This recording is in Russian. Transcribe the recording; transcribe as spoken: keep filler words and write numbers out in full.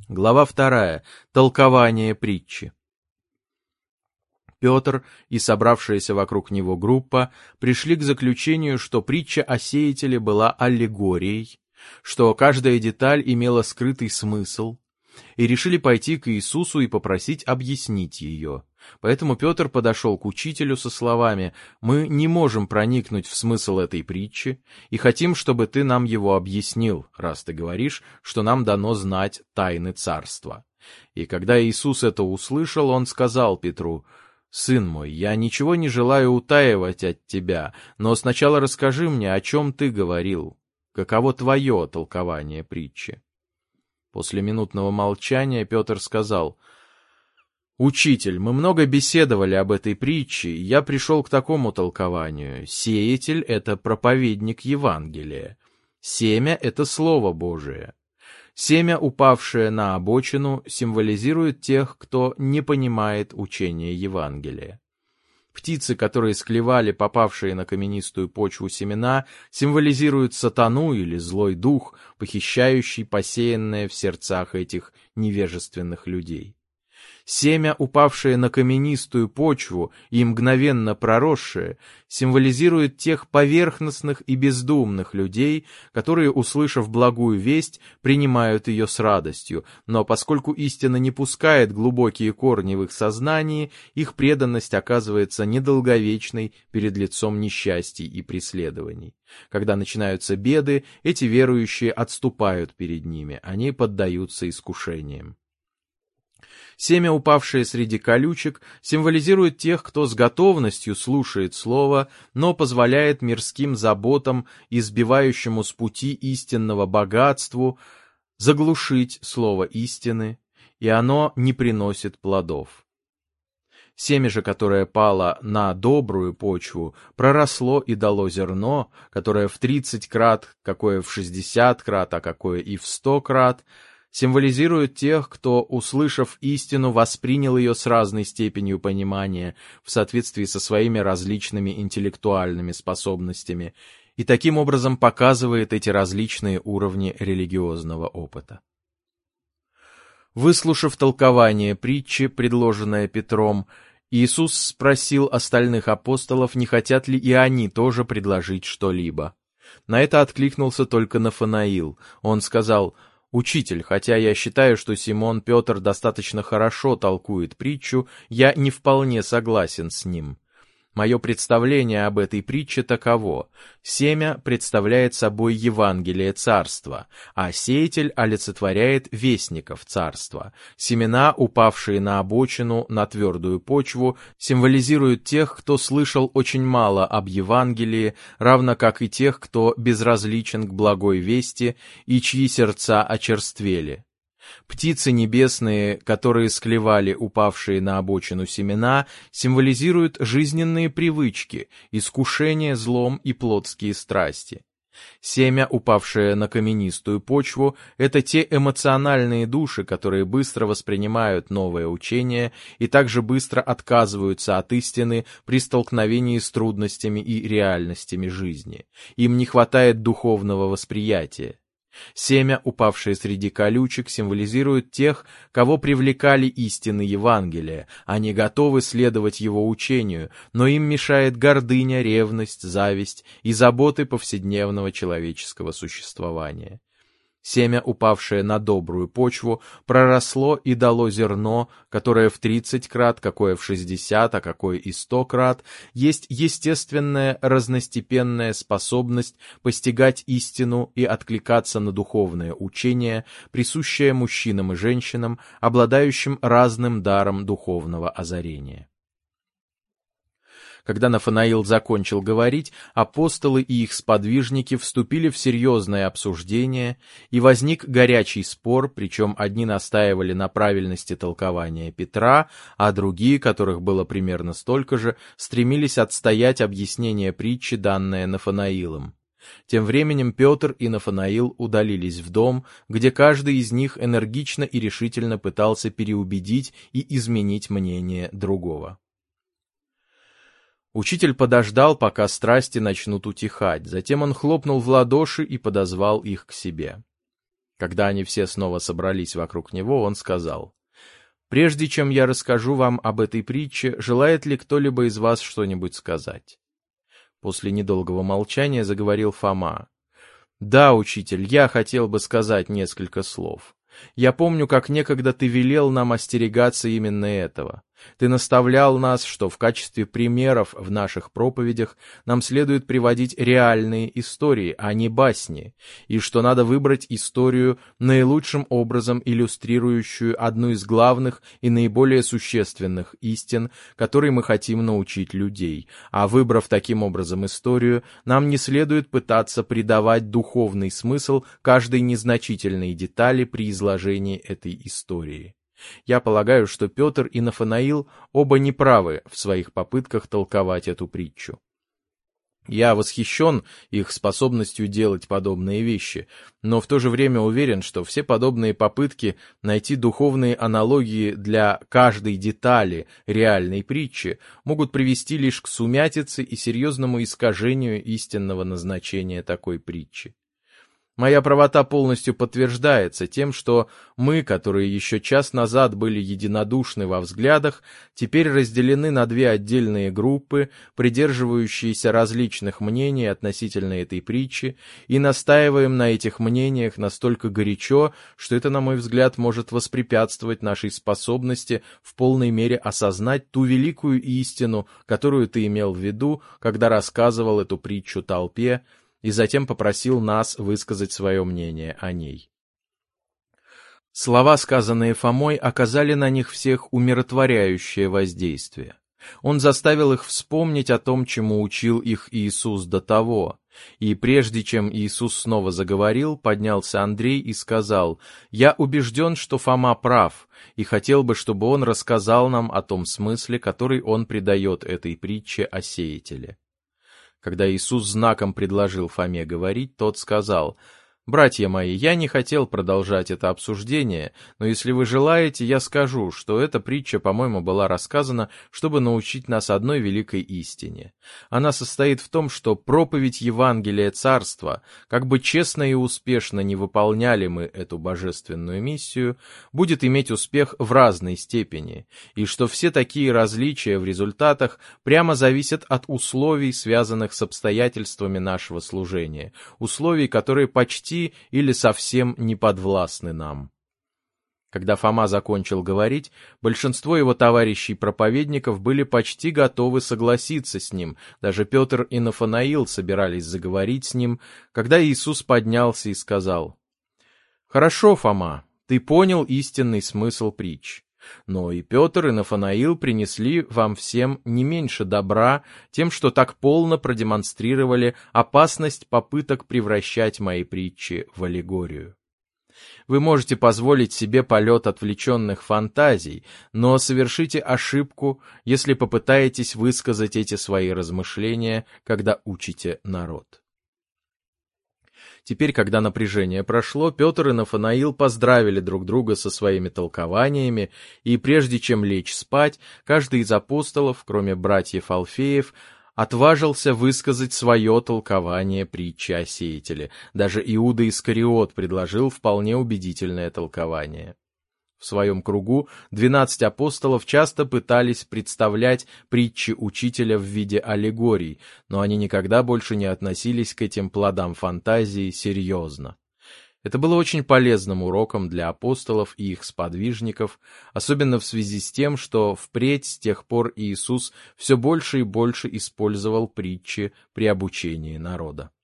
Глава вторая. Толкование притчи. Петр и собравшаяся вокруг него группа пришли к заключению, что притча о сеятеле была аллегорией, что каждая деталь имела скрытый смысл, и решили пойти к Иисусу и попросить объяснить ее. Поэтому Петр подошел к учителю со словами: «Мы не можем проникнуть в смысл этой притчи и хотим, чтобы ты нам его объяснил, раз ты говоришь, что нам дано знать тайны царства». И когда Иисус это услышал, он сказал Петру: «Сын мой, я ничего не желаю утаивать от тебя, но сначала расскажи мне, о чем ты говорил, каково твое толкование притчи». После минутного молчания Петр сказал: «Учитель, мы много беседовали об этой притче, и я пришел к такому толкованию. Сеятель — это проповедник Евангелия. Семя — это Слово Божие. Семя, упавшее на обочину, символизирует тех, кто не понимает учения Евангелия. Птицы, которые склевали попавшие на каменистую почву семена, символизируют сатану или злой дух, похищающий посеянное в сердцах этих невежественных людей. Семя, упавшее на каменистую почву и мгновенно проросшее, символизирует тех поверхностных и бездумных людей, которые, услышав благую весть, принимают ее с радостью, но поскольку истина не пускает глубокие корни в их сознании, их преданность оказывается недолговечной перед лицом несчастий и преследований. Когда начинаются беды, эти верующие отступают перед ними, они поддаются искушениям. Семя, упавшее среди колючек, символизирует тех, кто с готовностью слушает слово, но позволяет мирским заботам и сбивающему с пути истинного богатству заглушить слово истины, и оно не приносит плодов. Семя же, которое пало на добрую почву, проросло и дало зерно, которое в тридцать крат, какое в шестьдесят крат, а какое и в сто крат, символизирует тех, кто, услышав истину, воспринял ее с разной степенью понимания в соответствии со своими различными интеллектуальными способностями, и таким образом показывает эти различные уровни религиозного опыта. Выслушав толкование притчи, предложенное Петром, Иисус спросил остальных апостолов, не хотят ли и они тоже предложить что-либо. На это откликнулся только Нафанаил. Он сказал: «Учитель, хотя я считаю, что Симон Петр достаточно хорошо толкует притчу, я не вполне согласен с ним. Мое представление об этой притче таково: семя представляет собой Евангелие Царства, а сеятель олицетворяет вестников Царства. Семена, упавшие на обочину, на твердую почву, символизируют тех, кто слышал очень мало об Евангелии, равно как и тех, кто безразличен к благой вести и чьи сердца очерствели. Птицы небесные, которые склевали упавшие на обочину семена, символизируют жизненные привычки, искушение злом и плотские страсти. Семя, упавшее на каменистую почву, это те эмоциональные души, которые быстро воспринимают новое учение и также быстро отказываются от истины при столкновении с трудностями и реальностями жизни. Им не хватает духовного восприятия. Семя, упавшее среди колючек, символизирует тех, кого привлекали истины Евангелия. Они готовы следовать его учению, но им мешает гордыня, ревность, зависть и заботы повседневного человеческого существования. Семя, упавшее на добрую почву, проросло и дало зерно, которое в тридцать крат, какое в шестьдесят, а какое и сто крат, есть естественная разностепенная способность постигать истину и откликаться на духовное учение, присущее мужчинам и женщинам, обладающим разным даром духовного озарения. Когда Нафанаил закончил говорить, апостолы и их сподвижники вступили в серьезное обсуждение, и возник горячий спор, причем одни настаивали на правильности толкования Петра, а другие, которых было примерно столько же, стремились отстоять объяснение притчи, данное Нафанаилом. Тем временем Петр и Нафанаил удалились в дом, где каждый из них энергично и решительно пытался переубедить и изменить мнение другого. Учитель подождал, пока страсти начнут утихать, затем он хлопнул в ладоши и подозвал их к себе. Когда они все снова собрались вокруг него, он сказал: «Прежде чем я расскажу вам об этой притче, желает ли кто-либо из вас что-нибудь сказать?» После недолгого молчания заговорил Фома. «Да, учитель, я хотел бы сказать несколько слов. Я помню, как некогда ты велел нам остерегаться именно этого. Ты наставлял нас, что в качестве примеров в наших проповедях нам следует приводить реальные истории, а не басни, и что надо выбрать историю, наилучшим образом иллюстрирующую одну из главных и наиболее существенных истин, которой мы хотим научить людей, а выбрав таким образом историю, нам не следует пытаться придавать духовный смысл каждой незначительной детали при изложении этой истории. Я полагаю, что Петр и Нафанаил оба неправы в своих попытках толковать эту притчу. Я восхищен их способностью делать подобные вещи, но в то же время уверен, что все подобные попытки найти духовные аналогии для каждой детали реальной притчи могут привести лишь к сумятице и серьезному искажению истинного назначения такой притчи. Моя правота полностью подтверждается тем, что мы, которые еще час назад были единодушны во взглядах, теперь разделены на две отдельные группы, придерживающиеся различных мнений относительно этой притчи, и настаиваем на этих мнениях настолько горячо, что это, на мой взгляд, может воспрепятствовать нашей способности в полной мере осознать ту великую истину, которую ты имел в виду, когда рассказывал эту притчу толпе, и затем попросил нас высказать свое мнение о ней. Слова, сказанные Фомой, оказали на них всех умиротворяющее воздействие. Он заставил их вспомнить о том, чему учил их Иисус до того, и прежде чем Иисус снова заговорил, поднялся Андрей и сказал: «Я убежден, что Фома прав, и хотел бы, чтобы он рассказал нам о том смысле, который он придает этой притче о сеятеле». Когда Иисус знаком предложил Фоме говорить, тот сказал: «Братья мои, я не хотел продолжать это обсуждение, но если вы желаете, я скажу, что эта притча, по-моему, была рассказана, чтобы научить нас одной великой истине. Она состоит в том, что проповедь Евангелия Царства, как бы честно и успешно не выполняли мы эту божественную миссию, будет иметь успех в разной степени, и что все такие различия в результатах прямо зависят от условий, связанных с обстоятельствами нашего служения, условий, которые почти или совсем не подвластны нам». Когда Фома закончил говорить, большинство его товарищей-проповедников были почти готовы согласиться с ним, даже Петр и Нафанаил собирались заговорить с ним, когда Иисус поднялся и сказал: «Хорошо, Фома, ты понял истинный смысл притч. Но и Петр, и Нафанаил принесли вам всем не меньше добра тем, что так полно продемонстрировали опасность попыток превращать мои притчи в аллегорию. Вы можете позволить себе полет отвлеченных фантазий, но совершите ошибку, если попытаетесь высказать эти свои размышления, когда учите народ». Теперь, когда напряжение прошло, Петр и Нафанаил поздравили друг друга со своими толкованиями, и прежде чем лечь спать, каждый из апостолов, кроме братьев Алфеев, отважился высказать свое толкование притчи о сеятеле. Даже Иуда Искариот предложил вполне убедительное толкование. В своем кругу двенадцать апостолов часто пытались представлять притчи учителя в виде аллегорий, но они никогда больше не относились к этим плодам фантазии серьезно. Это было очень полезным уроком для апостолов и их сподвижников, особенно в связи с тем, что впредь с тех пор Иисус все больше и больше использовал притчи при обучении народа.